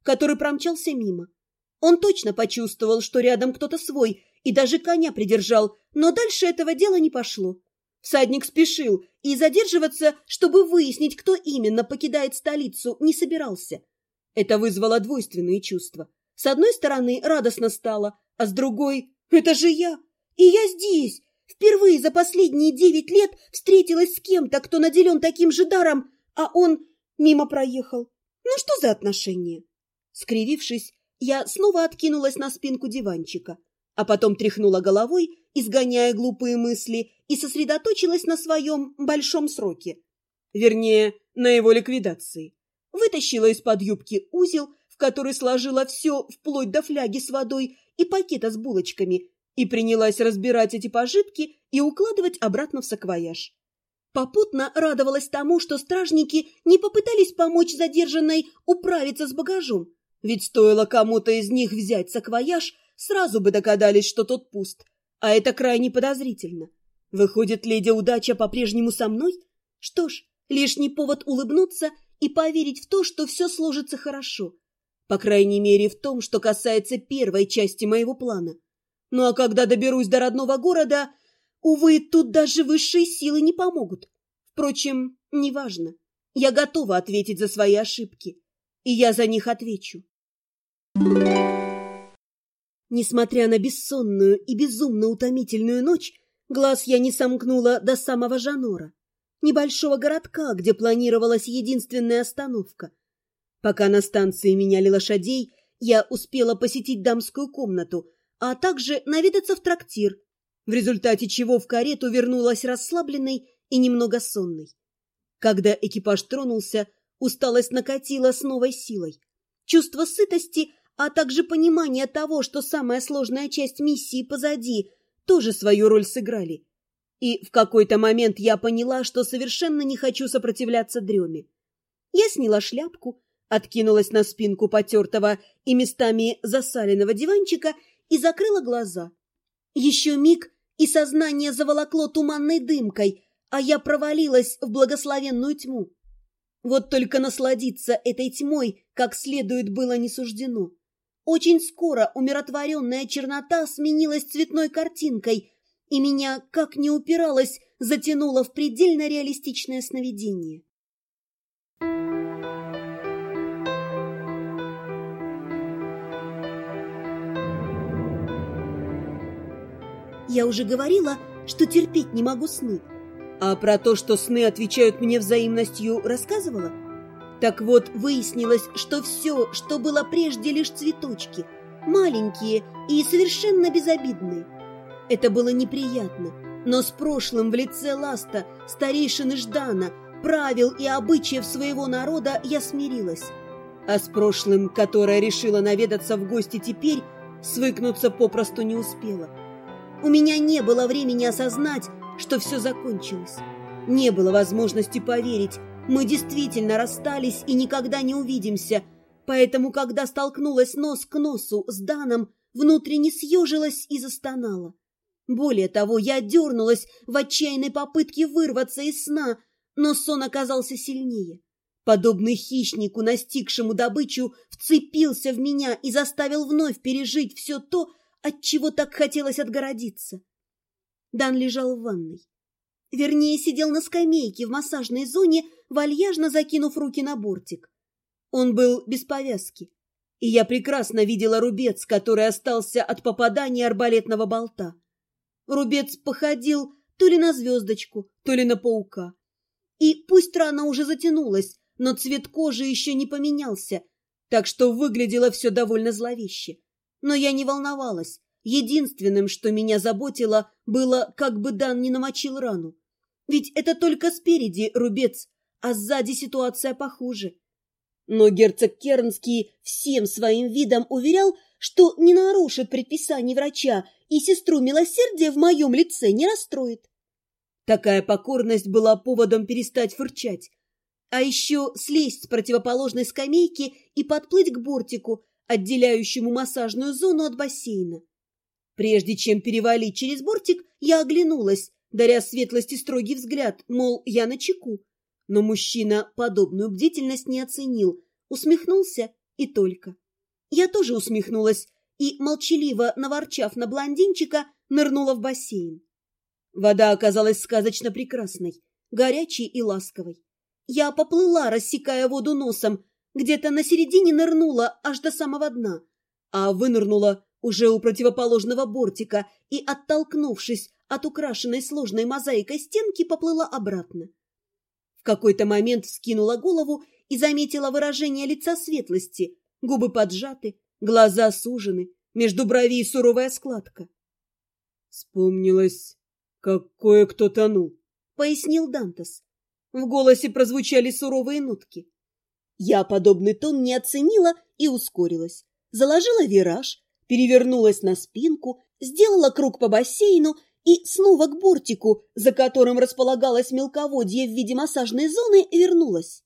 который промчался мимо. Он точно почувствовал, что рядом кто-то свой, и даже коня придержал, но дальше этого дела не пошло. Всадник спешил и задерживаться, чтобы выяснить, кто именно покидает столицу, не собирался. Это вызвало двойственные чувства. С одной стороны, радостно стало, а с другой – это же я. И я здесь. Впервые за последние 9 лет встретилась с кем-то, кто наделен таким же даром, а он мимо проехал. Ну что за отношения? Скривившись, я снова откинулась на спинку диванчика, а потом тряхнула головой, изгоняя глупые мысли, и сосредоточилась на своем большом сроке. Вернее, на его ликвидации. Вытащила из-под юбки узел, в который сложила все, вплоть до фляги с водой и пакета с булочками, и принялась разбирать эти пожитки и укладывать обратно в саквояж. Попутно радовалась тому, что стражники не попытались помочь задержанной управиться с багажом, ведь стоило кому-то из них взять саквояж, сразу бы догадались, что тот пуст, а это крайне подозрительно. Выходит, леди Удача по-прежнему со мной? Что ж, лишний повод улыбнуться и поверить в то, что все сложится хорошо. По крайней мере, в том, что касается первой части моего плана. Ну а когда доберусь до родного города, увы, тут даже высшие силы не помогут. Впрочем, неважно. Я готова ответить за свои ошибки. И я за них отвечу. Несмотря на бессонную и безумно утомительную ночь, глаз я не сомкнула до самого Жанора, небольшого городка, где планировалась единственная остановка. Пока на станции меняли лошадей, я успела посетить дамскую комнату, а также наведаться в трактир, в результате чего в карету вернулась расслабленной и немного сонной. Когда экипаж тронулся, усталость накатила с новой силой. Чувство сытости, а также понимание того, что самая сложная часть миссии позади, тоже свою роль сыграли. И в какой-то момент я поняла, что совершенно не хочу сопротивляться дреме. Я сняла шляпку, откинулась на спинку потертого и местами засаленного диванчика и закрыла глаза. Еще миг, и сознание заволокло туманной дымкой, а я провалилась в благословенную тьму. Вот только насладиться этой тьмой как следует было не суждено. Очень скоро умиротворенная чернота сменилась цветной картинкой, и меня, как ни упиралась, затянуло в предельно реалистичное сновидение. Я уже говорила, что терпеть не могу сны. А про то, что сны отвечают мне взаимностью, рассказывала? Так вот, выяснилось, что все, что было прежде, лишь цветочки, маленькие и совершенно безобидные. Это было неприятно, но с прошлым в лице Ласта, старейшины Ждана, правил и обычаев своего народа я смирилась. А с прошлым, которое решила наведаться в гости теперь, свыкнуться попросту не успела. У меня не было времени осознать, что все закончилось. Не было возможности поверить, мы действительно расстались и никогда не увидимся, поэтому, когда столкнулась нос к носу с Даном, внутренне съежилась и застонала. Более того, я дернулась в отчаянной попытке вырваться из сна, но сон оказался сильнее. Подобный хищнику, настигшему добычу, вцепился в меня и заставил вновь пережить все то, от чего так хотелось отгородиться. Дан лежал в ванной. Вернее, сидел на скамейке в массажной зоне, вальяжно закинув руки на бортик. Он был без повязки, и я прекрасно видела рубец, который остался от попадания арбалетного болта. Рубец походил то ли на звездочку, то ли на паука. И пусть рана уже затянулась, но цвет кожи еще не поменялся, так что выглядело все довольно зловеще. Но я не волновалась. Единственным, что меня заботило, было, как бы Дан не намочил рану. Ведь это только спереди рубец, а сзади ситуация похуже. Но герцог Кернский всем своим видом уверял, что не нарушит предписаний врача и сестру милосердия в моем лице не расстроит. Такая покорность была поводом перестать фырчать, а еще слезть с противоположной скамейки и подплыть к бортику, отделяющему массажную зону от бассейна. Прежде чем перевалить через бортик, я оглянулась, даря светлости строгий взгляд, мол, я начеку. Но мужчина подобную бдительность не оценил, усмехнулся И только. Я тоже усмехнулась и, молчаливо наворчав на блондинчика, нырнула в бассейн. Вода оказалась сказочно прекрасной, горячей и ласковой. Я поплыла, рассекая воду носом, где-то на середине нырнула аж до самого дна, а вынырнула уже у противоположного бортика и, оттолкнувшись от украшенной сложной мозаикой стенки, поплыла обратно. В какой-то момент вскинула голову и заметила выражение лица Светлости, губы поджаты, глаза сужены, между бровей суровая складка. «Вспомнилось, как кое-кто тонул», — пояснил Дантес. В голосе прозвучали суровые нотки. Я подобный тон не оценила и ускорилась. Заложила вираж, перевернулась на спинку, сделала круг по бассейну и снова к бортику, за которым располагалось мелководье в виде массажной зоны, вернулась.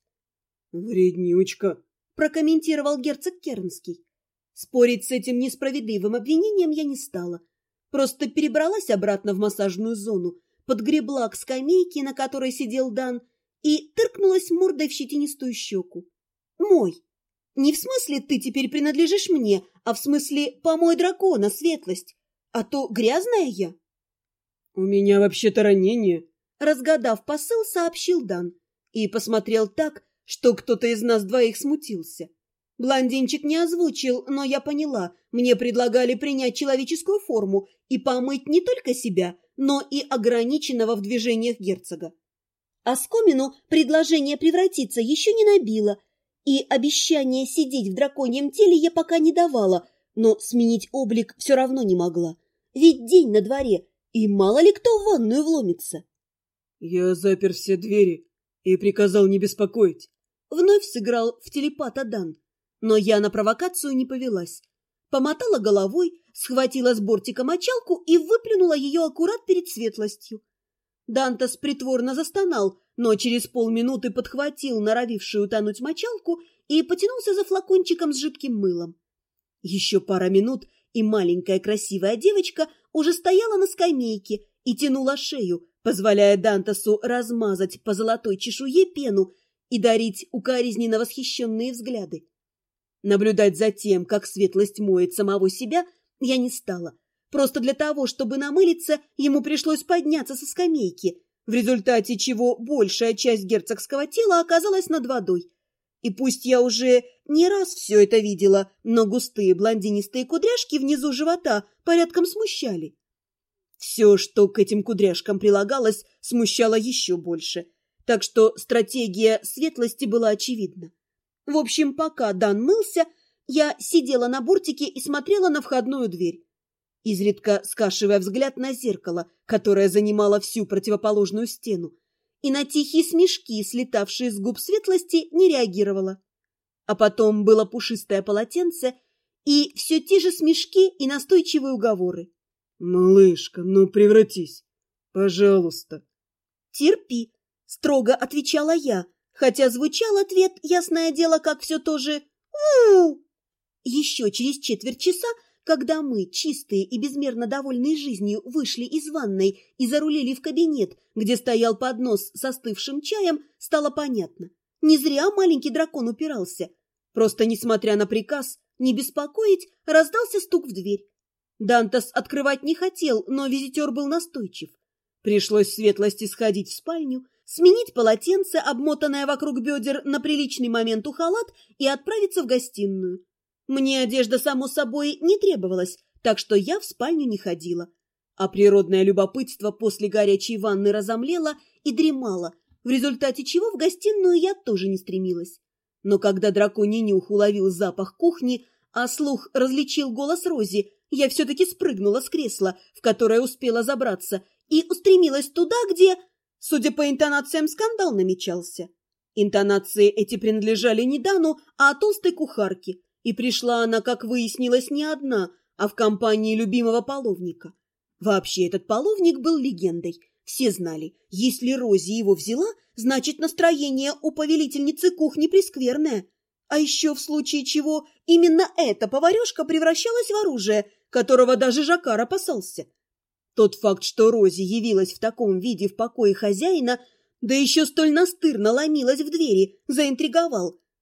«Вреднючка», — прокомментировал герцог Кернский. Спорить с этим несправедливым обвинением я не стала. Просто перебралась обратно в массажную зону, подгребла к скамейке, на которой сидел Дан, и тыркнулась мордой в щетинистую щеку. «Мой! Не в смысле ты теперь принадлежишь мне, а в смысле помой дракона, Светлость, а то грязная я». «У меня вообще-то ранение», — разгадав посыл, сообщил Дан и посмотрел так, что кто-то из нас двоих смутился. Блондинчик не озвучил, но я поняла, мне предлагали принять человеческую форму и помыть не только себя, но и ограниченного в движениях герцога. Оскомину предложение превратиться еще не набило, и обещание сидеть в драконьем теле я пока не давала, но сменить облик все равно не могла. Ведь день на дворе, и мало ли кто в ванную вломится. «Я запер все двери и приказал не беспокоить», — вновь сыграл в телепата Дан, но я на провокацию не повелась. Помотала головой, схватила с бортика мочалку и выплюнула ее аккурат перед Светлостью. Дантес притворно застонал, но через полминуты подхватил норовившую утонуть мочалку и потянулся за флакончиком с жидким мылом. Еще пара минут, и маленькая красивая девочка уже стояла на скамейке и тянула шею, позволяя Дантесу размазать по золотой чешуе пену и дарить укоризненно восхищенные взгляды. Наблюдать за тем, как Светлость моет самого себя, я не стала. Просто для того, чтобы намылиться, ему пришлось подняться со скамейки, в результате чего большая часть герцогского тела оказалась над водой. И пусть я уже не раз все это видела, но густые блондинистые кудряшки внизу живота порядком смущали. Все, что к этим кудряшкам прилагалось, смущало еще больше. Так что стратегия Светлости была очевидна. В общем, пока Дан мылся, я сидела на бортике и смотрела на входную дверь, изредка скашивая взгляд на зеркало, которое занимало всю противоположную стену, и на тихие смешки, слетавшие с губ Светлости, не реагировала. А потом было пушистое полотенце и все те же смешки и настойчивые уговоры. «Малышка, ну превратись, пожалуйста». «Терпи», — строго отвечала я, хотя звучал ответ, ясное дело, как все то же «у-у-у». Еще через четверть часа, когда мы, чистые и безмерно довольные жизнью, вышли из ванной и зарулили в кабинет, где стоял поднос с остывшим чаем, стало понятно. Не зря маленький дракон упирался. Просто, несмотря на приказ не беспокоить, раздался стук в дверь. Дантес открывать не хотел, но визитер был настойчив. Пришлось Светлости сходить в спальню, сменить полотенце, обмотанное вокруг бедер, на приличный моменту халат и отправиться в гостиную. Мне одежда, само собой, не требовалась, так что я в спальню не ходила. А природное любопытство после горячей ванны разомлело и дремало, в результате чего в гостиную я тоже не стремилась. Но когда драконий нюх уловил запах кухни, а слух различил голос Рози, я все-таки спрыгнула с кресла, в которое успела забраться, и устремилась туда, где, судя по интонациям, скандал намечался. Интонации эти принадлежали не Дану, а толстой кухарке. И пришла она, как выяснилось, не одна, а в компании любимого половника. Вообще этот половник был легендой. Все знали, если Рози его взяла, значит настроение у повелительницы кухни прескверное. А еще в случае чего именно эта поварешка превращалась в оружие, которого даже Жакар опасался. Тот факт, что Рози явилась в таком виде в покое хозяина, да еще столь настырно ломилась в двери, заинтриговал.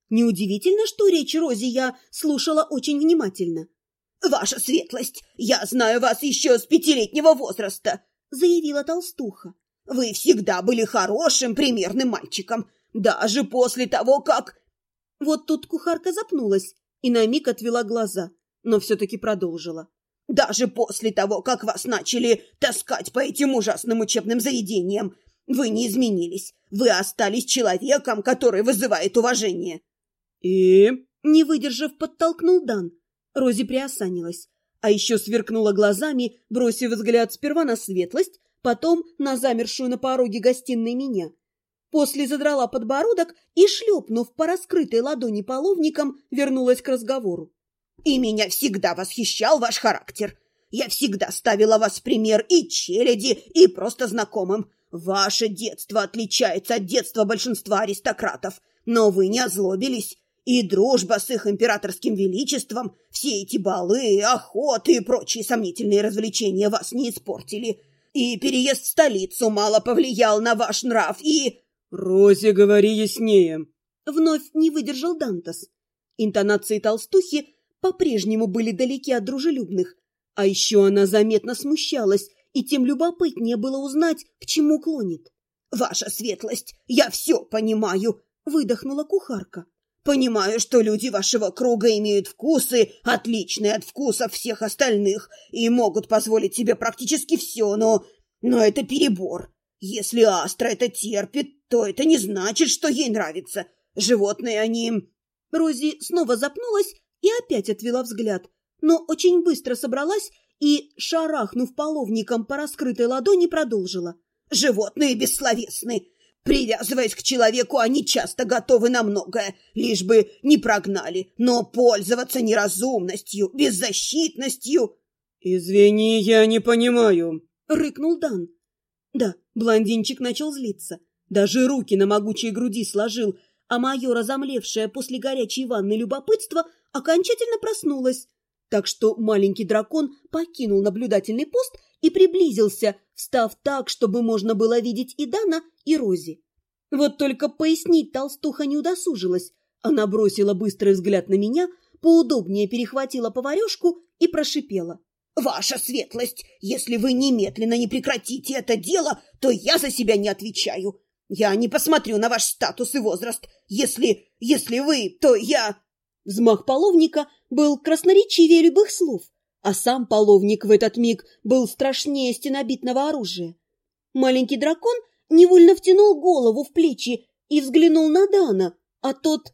Неудивительно, что речь Рози я слушала очень внимательно. «Ваша светлость, я знаю вас еще с 5-летнего возраста», — заявила толстуха. «Вы всегда были хорошим, примерным мальчиком, даже после того, как...» Вот тут кухарка запнулась и на миг отвела глаза, но все-таки продолжила. «Даже после того, как вас начали таскать по этим ужасным учебным заведениям, вы не изменились. Вы остались человеком, который вызывает уважение». «И?» — не выдержав, подтолкнул Дан. Рози приосанилась, а еще сверкнула глазами, бросив взгляд сперва на светлость, потом на замершую на пороге гостиной меня. После задрала подбородок и, шлепнув по раскрытой ладони половником, вернулась к разговору. «И меня всегда восхищал ваш характер. Я всегда ставила вас в пример и челяди, и просто знакомым. Ваше детство отличается от детства большинства аристократов, но вы не озлобились. И дружба с их императорским величеством, все эти балы, охоты и прочие сомнительные развлечения вас не испортили. И переезд в столицу мало повлиял на ваш нрав, и...» «Рози, говори яснее!» Вновь не выдержал Дантас. Интонации толстухи по-прежнему были далеки от дружелюбных, а еще она заметно смущалась, и тем любопытнее было узнать, к чему клонит. «Ваша светлость, я все понимаю!» — выдохнула кухарка. «Понимаю, что люди вашего круга имеют вкусы, отличные от вкусов всех остальных, и могут позволить себе практически все, но это перебор. Если Астра это терпит, то это не значит, что ей нравится. Животные они...» Рози снова запнулась и опять отвела взгляд, но очень быстро собралась и, шарахнув половником по раскрытой ладони, продолжила. «Животные бессловесны. Привязываясь к человеку, они часто готовы на многое, лишь бы не прогнали, но пользоваться неразумностью, беззащитностью...» «Извини, я не понимаю», — рыкнул Дан. Да, блондинчик начал злиться, даже руки на могучей груди сложил, а мое разомлевшее после горячей ванны любопытство окончательно проснулось. Так что маленький дракон покинул наблюдательный пост и приблизился, встав так, чтобы можно было видеть и Дана, и Рози. Вот только пояснить толстуха не удосужилась. Она бросила быстрый взгляд на меня, поудобнее перехватила поварешку и прошипела. «Ваша светлость, если вы немедленно не прекратите это дело, то я за себя не отвечаю. Я не посмотрю на ваш статус и возраст. Если вы, то я...» Взмах половника был красноречивее любых слов, а сам половник в этот миг был страшнее стенобитного оружия. Маленький дракон невольно втянул голову в плечи и взглянул на Дана, а тот...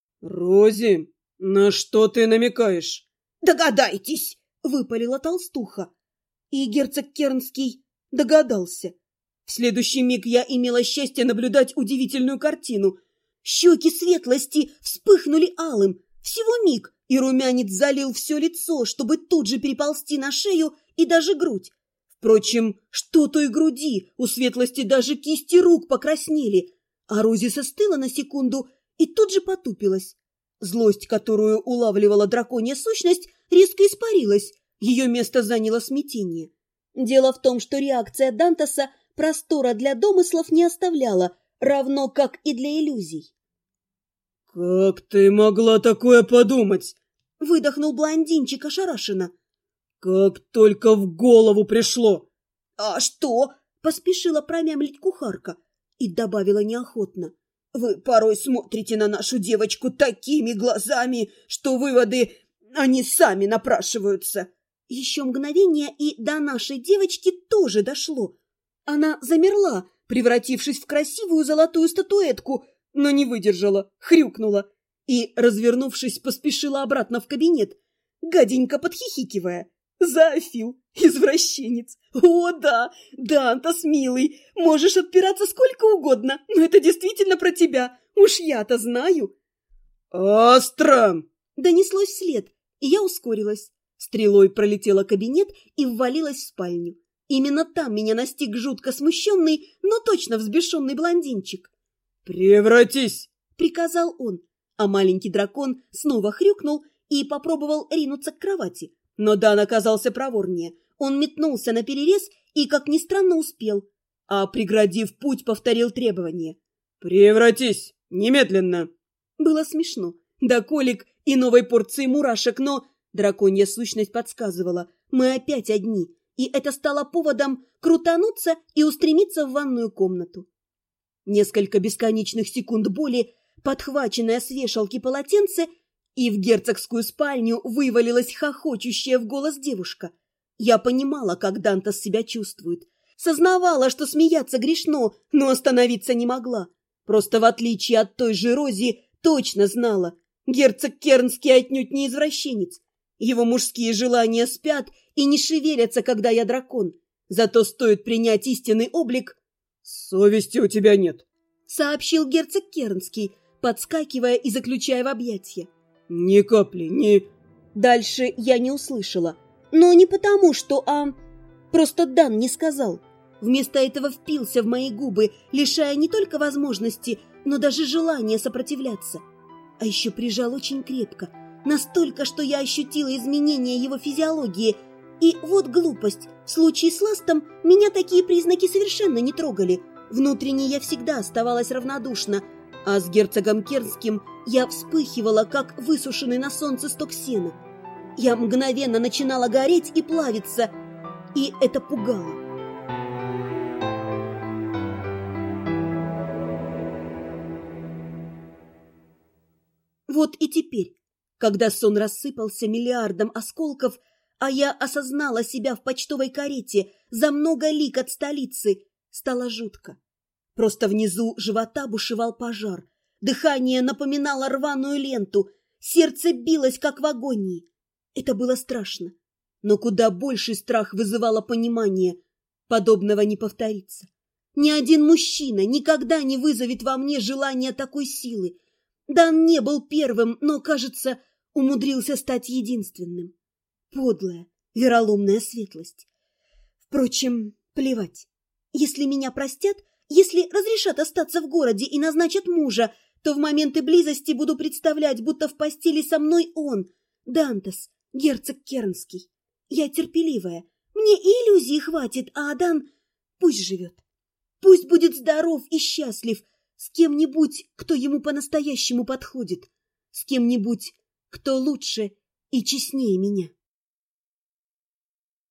«Рози, на что ты намекаешь?» «Догадайтесь!» — выпалила толстуха. И герцог Кернский догадался. В следующий миг я имела счастье наблюдать удивительную картину. Щеки светлости вспыхнули алым. Всего миг, и румянец залил все лицо, чтобы тут же переползти на шею и даже грудь. Впрочем, что той груди, у светлости даже кисти рук покраснели, а Рози застыла на секунду и тут же потупилась. Злость, которую улавливала драконья сущность, резко испарилась, ее место заняло смятение. Дело в том, что реакция Дантаса простора для домыслов не оставляла, равно как и для иллюзий. «Как ты могла такое подумать?» — выдохнул блондинчик ошарашенно. «Как только в голову пришло!» «А что?» — поспешила промямлить кухарка и добавила неохотно. «Вы порой смотрите на нашу девочку такими глазами, что выводы, они сами напрашиваются». Еще мгновение, и до нашей девочки тоже дошло. Она замерла, превратившись в красивую золотую статуэтку, но не выдержала, хрюкнула и, развернувшись, поспешила обратно в кабинет, гаденько подхихикивая. «Зоофил, извращенец! О, да, Дантас, милый, можешь отпираться сколько угодно, но это действительно про тебя, уж я-то знаю!» «Астра!» Донеслось вслед, и я ускорилась. Стрелой пролетела кабинет и ввалилась в спальню. Именно там меня настиг жутко смущенный, но точно взбешенный блондинчик. «Превратись!» — приказал он, а маленький дракон снова хрюкнул и попробовал ринуться к кровати. Но Дан оказался проворнее. Он метнулся наперерез и, как ни странно, успел, а, преградив путь, повторил требование. «Превратись! Немедленно!» Было смешно. До колик и новой порции мурашек, но драконья сущность подсказывала: мы опять одни, и это стало поводом крутануться и устремиться в ванную комнату. Несколько бесконечных секунд боли, подхваченное с вешалки полотенце, и в герцогскую спальню вывалилась хохочущая в голос девушка. Я понимала, как Дантас себя чувствует. Сознавала, что смеяться грешно, но остановиться не могла. Просто в отличие от той же Рози, точно знала: герцог Кернский отнюдь не извращенец. Его мужские желания спят и не шевелятся, когда я дракон. Зато стоит принять истинный облик... «Совести у тебя нет», — сообщил герцог Кернский, подскакивая и заключая в объятья. «Ни капли, ни...» Дальше я не услышала. Но не потому, что просто Дан не сказал. Вместо этого впился в мои губы, лишая не только возможности, но даже желания сопротивляться. А еще прижал очень крепко, настолько, что я ощутила изменения его физиологии. И вот глупость. В случае с Ластом меня такие признаки совершенно не трогали. Внутренне я всегда оставалась равнодушна, а с герцогом Кернским я вспыхивала, как высушенный на солнце сток сена. Я мгновенно начинала гореть и плавиться, и это пугало. Вот и теперь, когда сон рассыпался миллиардом осколков, а я осознала себя в почтовой карете за много лиг от столицы, стало жутко. Просто внизу живота бушевал пожар, дыхание напоминало рваную ленту, сердце билось, как в агонии. Это было страшно, но куда больший страх вызывало понимание: подобного не повторится. Ни один мужчина никогда не вызовет во мне желания такой силы. Дан не был первым, но, кажется, умудрился стать единственным. Подлая, вероломная светлость. Впрочем, плевать. Если меня простят, если разрешат остаться в городе и назначат мужа, то в моменты близости буду представлять, будто в постели со мной он, Дантас, герцог Кернский. Я терпеливая, мне и иллюзий хватит, а Дан пусть живет. Пусть будет здоров и счастлив с кем-нибудь, кто ему по-настоящему подходит, с кем-нибудь, кто лучше и честнее меня.